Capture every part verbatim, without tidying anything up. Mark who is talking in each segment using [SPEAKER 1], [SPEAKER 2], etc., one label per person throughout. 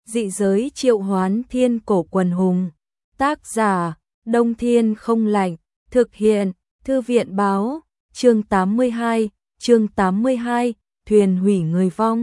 [SPEAKER 1] Dị giới triệu hoán thiên cổ quần hùng. Tác giả, Đông Thiên không lạnh. Thực hiện, Thư viện báo. Chương tám mươi hai, chương tám mươi hai, thuyền hủy người vong.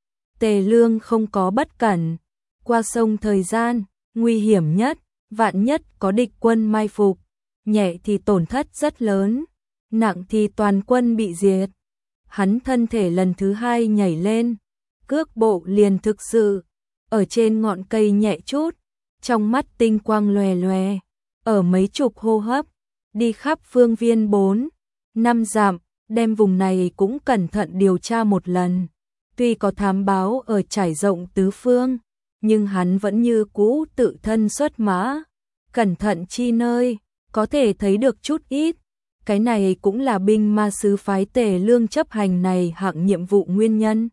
[SPEAKER 1] Tề Lương không có bất cẩn. Qua sông thời gian, nguy hiểm nhất, vạn nhất có địch quân mai phục. Nhẹ thì tổn thất rất lớn, nặng thì toàn quân bị diệt. Hắn thân thể lần thứ hai nhảy lên, cước bộ liền thực sự, ở trên ngọn cây nhẹ chút, trong mắt tinh quang lòe lòe, ở mấy chục hô hấp, đi khắp phương viên bốn, năm dặm, đem vùng này cũng cẩn thận điều tra một lần. Tuy có thám báo ở trải rộng tứ phương, nhưng hắn vẫn như cũ tự thân xuất mã, cẩn thận chi nơi, có thể thấy được chút ít. Cái này cũng là binh ma sứ phái Tề Lương chấp hành này hạng nhiệm vụ nguyên nhân.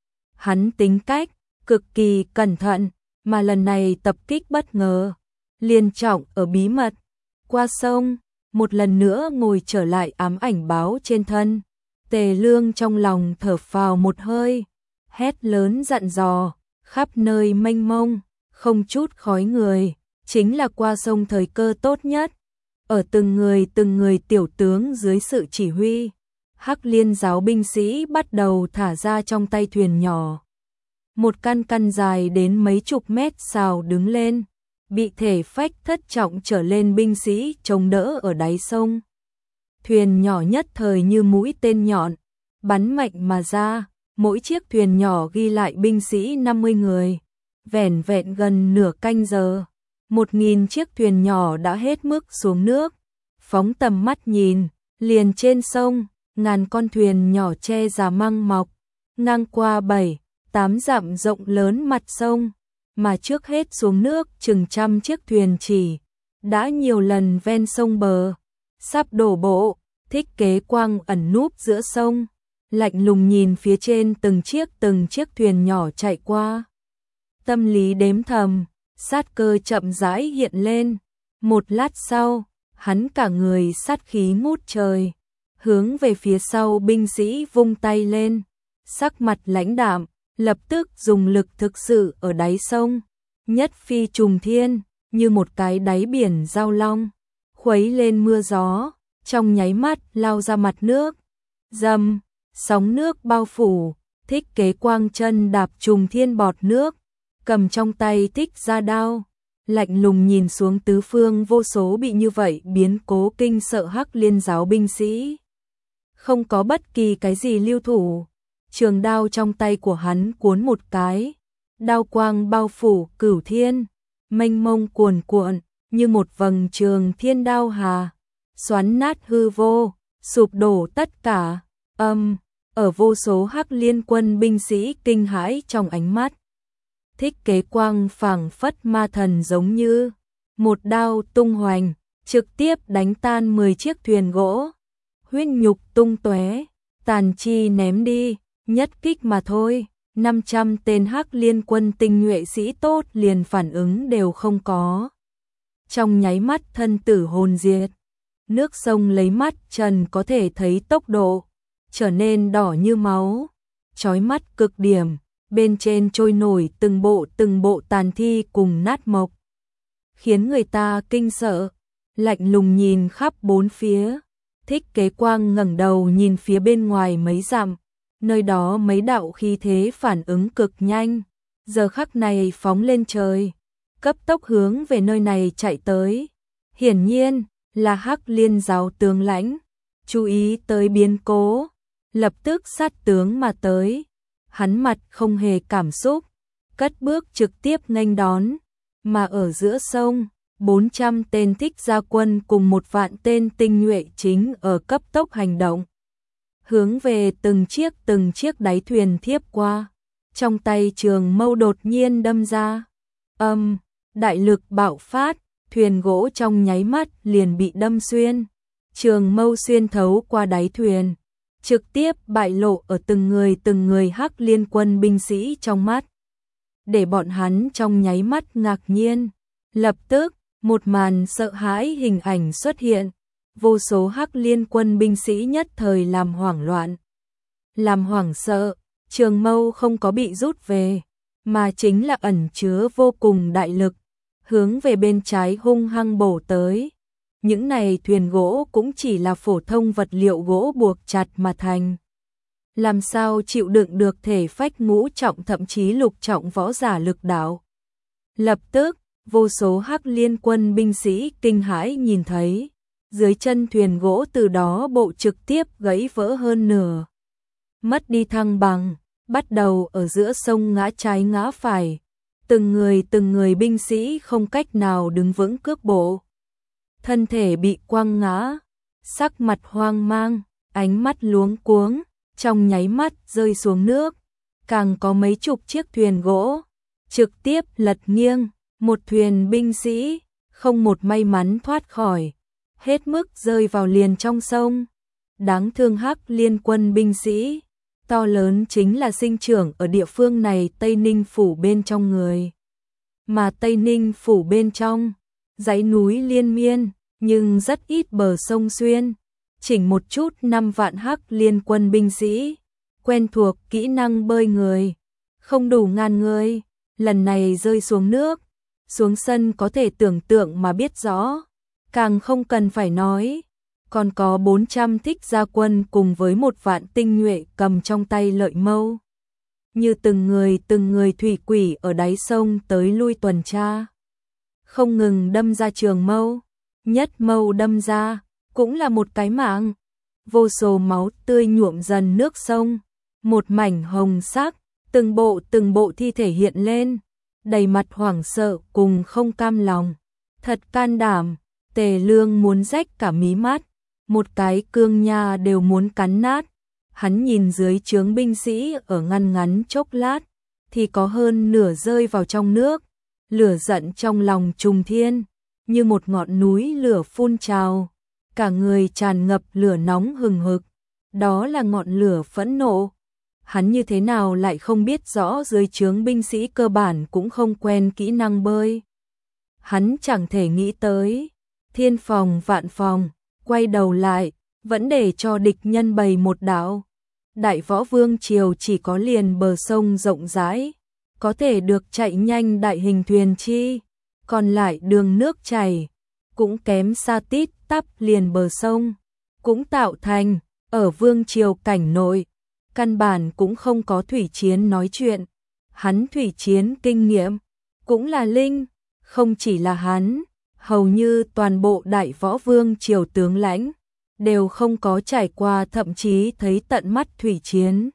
[SPEAKER 1] Hắn tính cách cực kỳ cẩn thận, mà lần này tập kích bất ngờ, liên trọng ở bí mật. Qua sông, một lần nữa ngồi trở lại ám ảnh báo trên thân. Tề Lương trong lòng thở phào một hơi, hét lớn dặn dò, khắp nơi mênh mông, không chút khói người, chính là qua sông thời cơ tốt nhất. Ở từng người từng người tiểu tướng dưới sự chỉ huy, Hắc Liên giáo binh sĩ bắt đầu thả ra trong tay thuyền nhỏ. Một căn căn dài đến mấy chục mét xào đứng lên, bị thể phách thất trọng trở lên binh sĩ chống đỡ ở đáy sông. Thuyền nhỏ nhất thời như mũi tên nhọn, bắn mạnh mà ra, mỗi chiếc thuyền nhỏ ghi lại binh sĩ năm mươi người. Vẻn vẹn gần nửa canh giờ, một nghìn chiếc thuyền nhỏ đã hết mức xuống nước. Phóng tầm mắt nhìn, liền trên sông, ngàn con thuyền nhỏ che già măng mọc, ngang qua bảy, tám dặm rộng lớn mặt sông, mà trước hết xuống nước chừng trăm chiếc thuyền chỉ, đã nhiều lần ven sông bờ, sắp đổ bộ. Thích Kế Quang ẩn núp giữa sông, lạnh lùng nhìn phía trên từng chiếc từng chiếc thuyền nhỏ chạy qua. Tâm lý đếm thầm, sát cơ chậm rãi hiện lên. Một lát sau, hắn cả người sát khí ngút trời, hướng về phía sau binh sĩ vung tay lên, sắc mặt lãnh đạm, lập tức dùng lực thực sự ở đáy sông, nhất phi trùng thiên, như một cái đáy biển giao long, khuấy lên mưa gió, trong nháy mắt lao ra mặt nước. Dầm, sóng nước bao phủ, Thích Kế Quang chân đạp trùng thiên bọt nước, cầm trong tay thích ra đao, lạnh lùng nhìn xuống tứ phương vô số bị như vậy biến cố kinh sợ Hắc Liên giáo binh sĩ. Không có bất kỳ cái gì lưu thủ, trường đao trong tay của hắn cuốn một cái, đao quang bao phủ cửu thiên, mênh mông cuồn cuộn, như một vầng trường thiên đao hà, xoắn nát hư vô, sụp đổ tất cả. Âm, ở vô số Hắc Liên quân binh sĩ kinh hãi trong ánh mắt. Thích Kế Quang phảng phất ma thần giống như một đao tung hoành, trực tiếp đánh tan mười chiếc thuyền gỗ, huyết nhục tung tóe, tàn chi ném đi, nhất kích mà thôi, năm trăm tên Hắc Liên quân tinh nhuệ sĩ tốt liền phản ứng đều không có. Trong nháy mắt thân tử hồn diệt, nước sông lấy mắt trần có thể thấy tốc độ, trở nên đỏ như máu, chói mắt cực điểm. Bên trên trôi nổi từng bộ từng bộ tàn thi cùng nát mộc, khiến người ta kinh sợ, lạnh lùng nhìn khắp bốn phía. Thích Kế Quang ngẩng đầu nhìn phía bên ngoài mấy dặm, nơi đó mấy đạo khí thế phản ứng cực nhanh, giờ khắc này phóng lên trời, cấp tốc hướng về nơi này chạy tới. Hiển nhiên là Hắc Liên giáo tướng lãnh, chú ý tới biến cố, lập tức sát tướng mà tới. Hắn mặt không hề cảm xúc, cất bước trực tiếp nghênh đón, mà ở giữa sông, bốn trăm tên thích gia quân cùng một vạn tên tinh nhuệ chính ở cấp tốc hành động, hướng về từng chiếc từng chiếc đáy thuyền thiếp qua, trong tay trường mâu đột nhiên đâm ra. Âm, đại lực bạo phát, thuyền gỗ trong nháy mắt liền bị đâm xuyên, trường mâu xuyên thấu qua đáy thuyền, trực tiếp bại lộ ở từng người từng người Hắc Liên quân binh sĩ trong mắt, để bọn hắn trong nháy mắt ngạc nhiên. Lập tức, một màn sợ hãi hình ảnh xuất hiện, vô số Hắc Liên quân binh sĩ nhất thời làm hoảng loạn, làm hoảng sợ, trường mâu không có bị rút về, mà chính là ẩn chứa vô cùng đại lực, hướng về bên trái hung hăng bổ tới. Những này thuyền gỗ cũng chỉ là phổ thông vật liệu gỗ buộc chặt mà thành. Làm sao chịu đựng được thể phách ngũ trọng thậm chí lục trọng võ giả lực đạo. Lập tức, vô số Hắc Liên quân binh sĩ kinh hãi nhìn thấy, dưới chân thuyền gỗ từ đó bộ trực tiếp gãy vỡ hơn nửa. Mất đi thăng bằng, bắt đầu ở giữa sông ngã trái ngã phải, từng người từng người binh sĩ không cách nào đứng vững cước bộ. Thân thể bị quăng ngã, sắc mặt hoang mang, ánh mắt luống cuống, trong nháy mắt rơi xuống nước. Càng có mấy chục chiếc thuyền gỗ, trực tiếp lật nghiêng, một thuyền binh sĩ, không một may mắn thoát khỏi, hết mức rơi vào liền trong sông. Đáng thương Hắc Liên quân binh sĩ, to lớn chính là sinh trưởng ở địa phương này Tây Ninh phủ bên trong người. Mà Tây Ninh phủ bên trong, dãy núi liên miên, nhưng rất ít bờ sông xuyên, chỉnh một chút năm vạn Hắc Liên quân binh sĩ, quen thuộc kỹ năng bơi người, không đủ ngàn người, lần này rơi xuống nước, xuống sân có thể tưởng tượng mà biết rõ, càng không cần phải nói, còn có bốn trăm thích gia quân cùng với một vạn tinh nhuệ cầm trong tay lợi mâu. Như từng người từng người thủy quỷ ở đáy sông tới lui tuần tra, không ngừng đâm ra trường mâu, nhất mâu đâm ra, cũng là một cái mạng. Vô số máu tươi nhuộm dần nước sông, một mảnh hồng sắc, từng bộ từng bộ thi thể hiện lên, đầy mặt hoảng sợ cùng không cam lòng. Thật can đảm, Tề Lương muốn rách cả mí mắt, một cái cương nha đều muốn cắn nát. Hắn nhìn dưới trướng binh sĩ ở ngăn ngắn chốc lát, thì có hơn nửa rơi vào trong nước, lửa giận trong lòng trùng thiên, như một ngọn núi lửa phun trào, cả người tràn ngập lửa nóng hừng hực, đó là ngọn lửa phẫn nộ. Hắn như thế nào lại không biết rõ dưới trướng binh sĩ cơ bản cũng không quen kỹ năng bơi. Hắn chẳng thể nghĩ tới, thiên phòng vạn phòng, quay đầu lại, vẫn để cho địch nhân bày một đạo. Đại Võ Vương triều chỉ có liền bờ sông rộng rãi, có thể được chạy nhanh đại hình thuyền chi, còn lại đường nước chảy, cũng kém xa tít tắp liền bờ sông, cũng tạo thành, ở Vương triều cảnh nội, căn bản cũng không có thủy chiến nói chuyện. Hắn thủy chiến kinh nghiệm, cũng là linh, không chỉ là hắn, hầu như toàn bộ Đại Võ Vương triều tướng lãnh đều không có trải qua, thậm chí thấy tận mắt thủy chiến.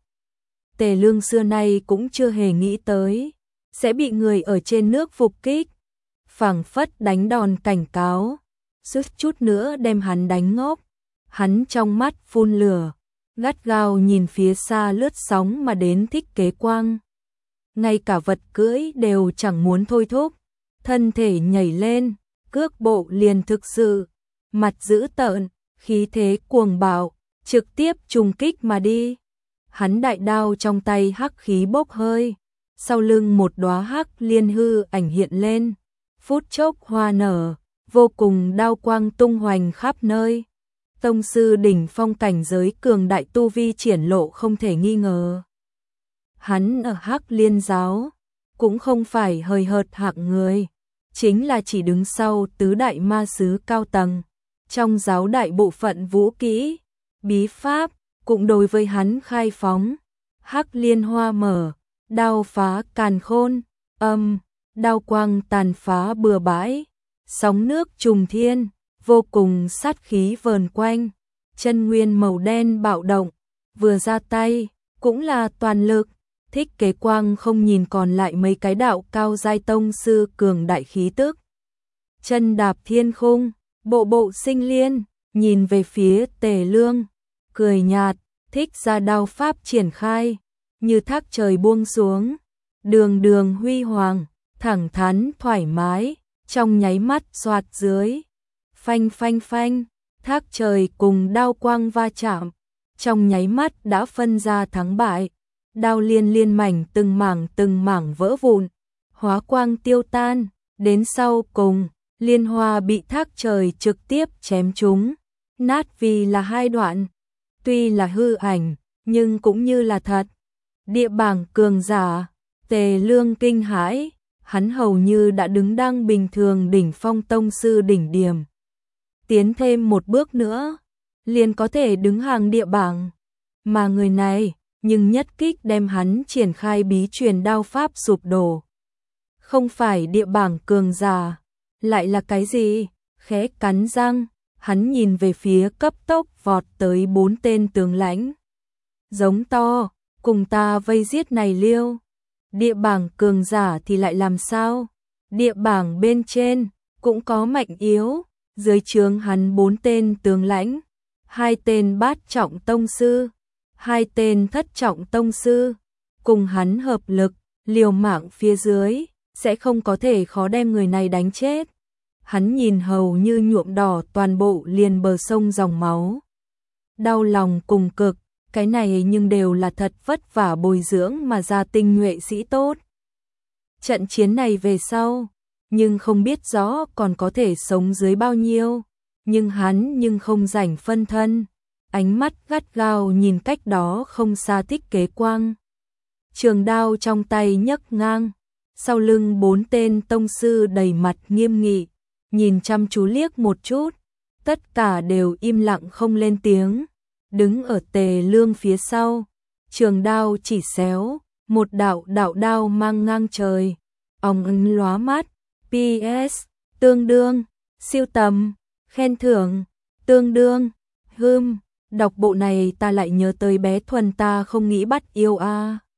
[SPEAKER 1] Tề Lương xưa nay cũng chưa hề nghĩ tới sẽ bị người ở trên nước phục kích, phảng phất đánh đòn cảnh cáo, suýt chút nữa đem hắn đánh ngốc. Hắn trong mắt phun lửa, gắt gao nhìn phía xa lướt sóng mà đến Thích Kế Quang. Ngay cả vật cưỡi đều chẳng muốn thôi thúc, thân thể nhảy lên, cước bộ liền thực sự, mặt dữ tợn, khí thế cuồng bạo, trực tiếp trùng kích mà đi. Hắn đại đao trong tay hắc khí bốc hơi, sau lưng một đóa hắc liên hư ảnh hiện lên, phút chốc hoa nở, vô cùng đao quang tung hoành khắp nơi. Tông sư đỉnh phong cảnh giới cường đại tu vi triển lộ không thể nghi ngờ. Hắn ở Hắc Liên giáo cũng không phải hời hợt hạng người, chính là chỉ đứng sau tứ đại ma sứ cao tầng. Trong giáo đại bộ phận vũ kỹ, bí pháp, cũng đối với hắn khai phóng. Hắc liên hoa mở, đao phá càn khôn, âm, đao quang tàn phá bừa bãi, sóng nước trùng thiên, vô cùng sát khí vờn quanh, chân nguyên màu đen bạo động, vừa ra tay, cũng là toàn lực. Thích Kế Quang không nhìn còn lại mấy cái đạo cao giai tông sư cường đại khí tức. Chân đạp thiên khung, bộ bộ sinh liên, nhìn về phía Tề Lương, cười nhạt, thích ra đao pháp triển khai, như thác trời buông xuống, đường đường huy hoàng, thẳng thắn thoải mái, trong nháy mắt xoạt dưới, phanh phanh phanh, thác trời cùng đao quang va chạm, trong nháy mắt đã phân ra thắng bại, đao liên liên mảnh từng mảng từng mảng vỡ vụn, hóa quang tiêu tan, đến sau cùng, liên hoa bị thác trời trực tiếp chém trúng, nát vì là hai đoạn, tuy là hư ảnh, nhưng cũng như là thật. Địa bảng cường giả, Tề Lương kinh hãi, hắn hầu như đã đứng đang bình thường đỉnh phong tông sư đỉnh điểm. Tiến thêm một bước nữa, liền có thể đứng hàng địa bảng. Mà người này, nhưng nhất kích đem hắn triển khai bí truyền đao pháp sụp đổ. Không phải địa bảng cường giả, lại là cái gì? Khẽ cắn răng, hắn nhìn về phía cấp tốc vọt tới bốn tên tướng lãnh. Giống to, cùng ta vây giết này liêu. Địa bảng cường giả thì lại làm sao? Địa bảng bên trên, cũng có mạnh yếu, dưới trướng hắn bốn tên tướng lãnh, hai tên bát trọng tông sư, hai tên thất trọng tông sư, cùng hắn hợp lực, liều mạng phía dưới, sẽ không có thể khó đem người này đánh chết. Hắn nhìn hầu như nhuộm đỏ toàn bộ liền bờ sông dòng máu. Đau lòng cùng cực, cái này nhưng đều là thật vất vả bồi dưỡng mà ra tinh nhuệ sĩ tốt. Trận chiến này về sau, nhưng không biết rõ còn có thể sống dưới bao nhiêu, nhưng hắn nhưng không rảnh phân thân, ánh mắt gắt gao nhìn cách đó không xa Thích Kế Quang. Trường đao trong tay nhấc ngang, sau lưng bốn tên tông sư đầy mặt nghiêm nghị, nhìn chăm chú liếc một chút, tất cả đều im lặng không lên tiếng, đứng ở Tề Lương phía sau, trường đao chỉ xéo, một đạo đạo đao mang ngang trời, óng ánh lóa mắt, pê ét, tương đương, siêu tầm, khen thưởng, tương đương, hưm, đọc bộ này ta lại nhớ tới bé Thuần ta không nghĩ bắt yêu a.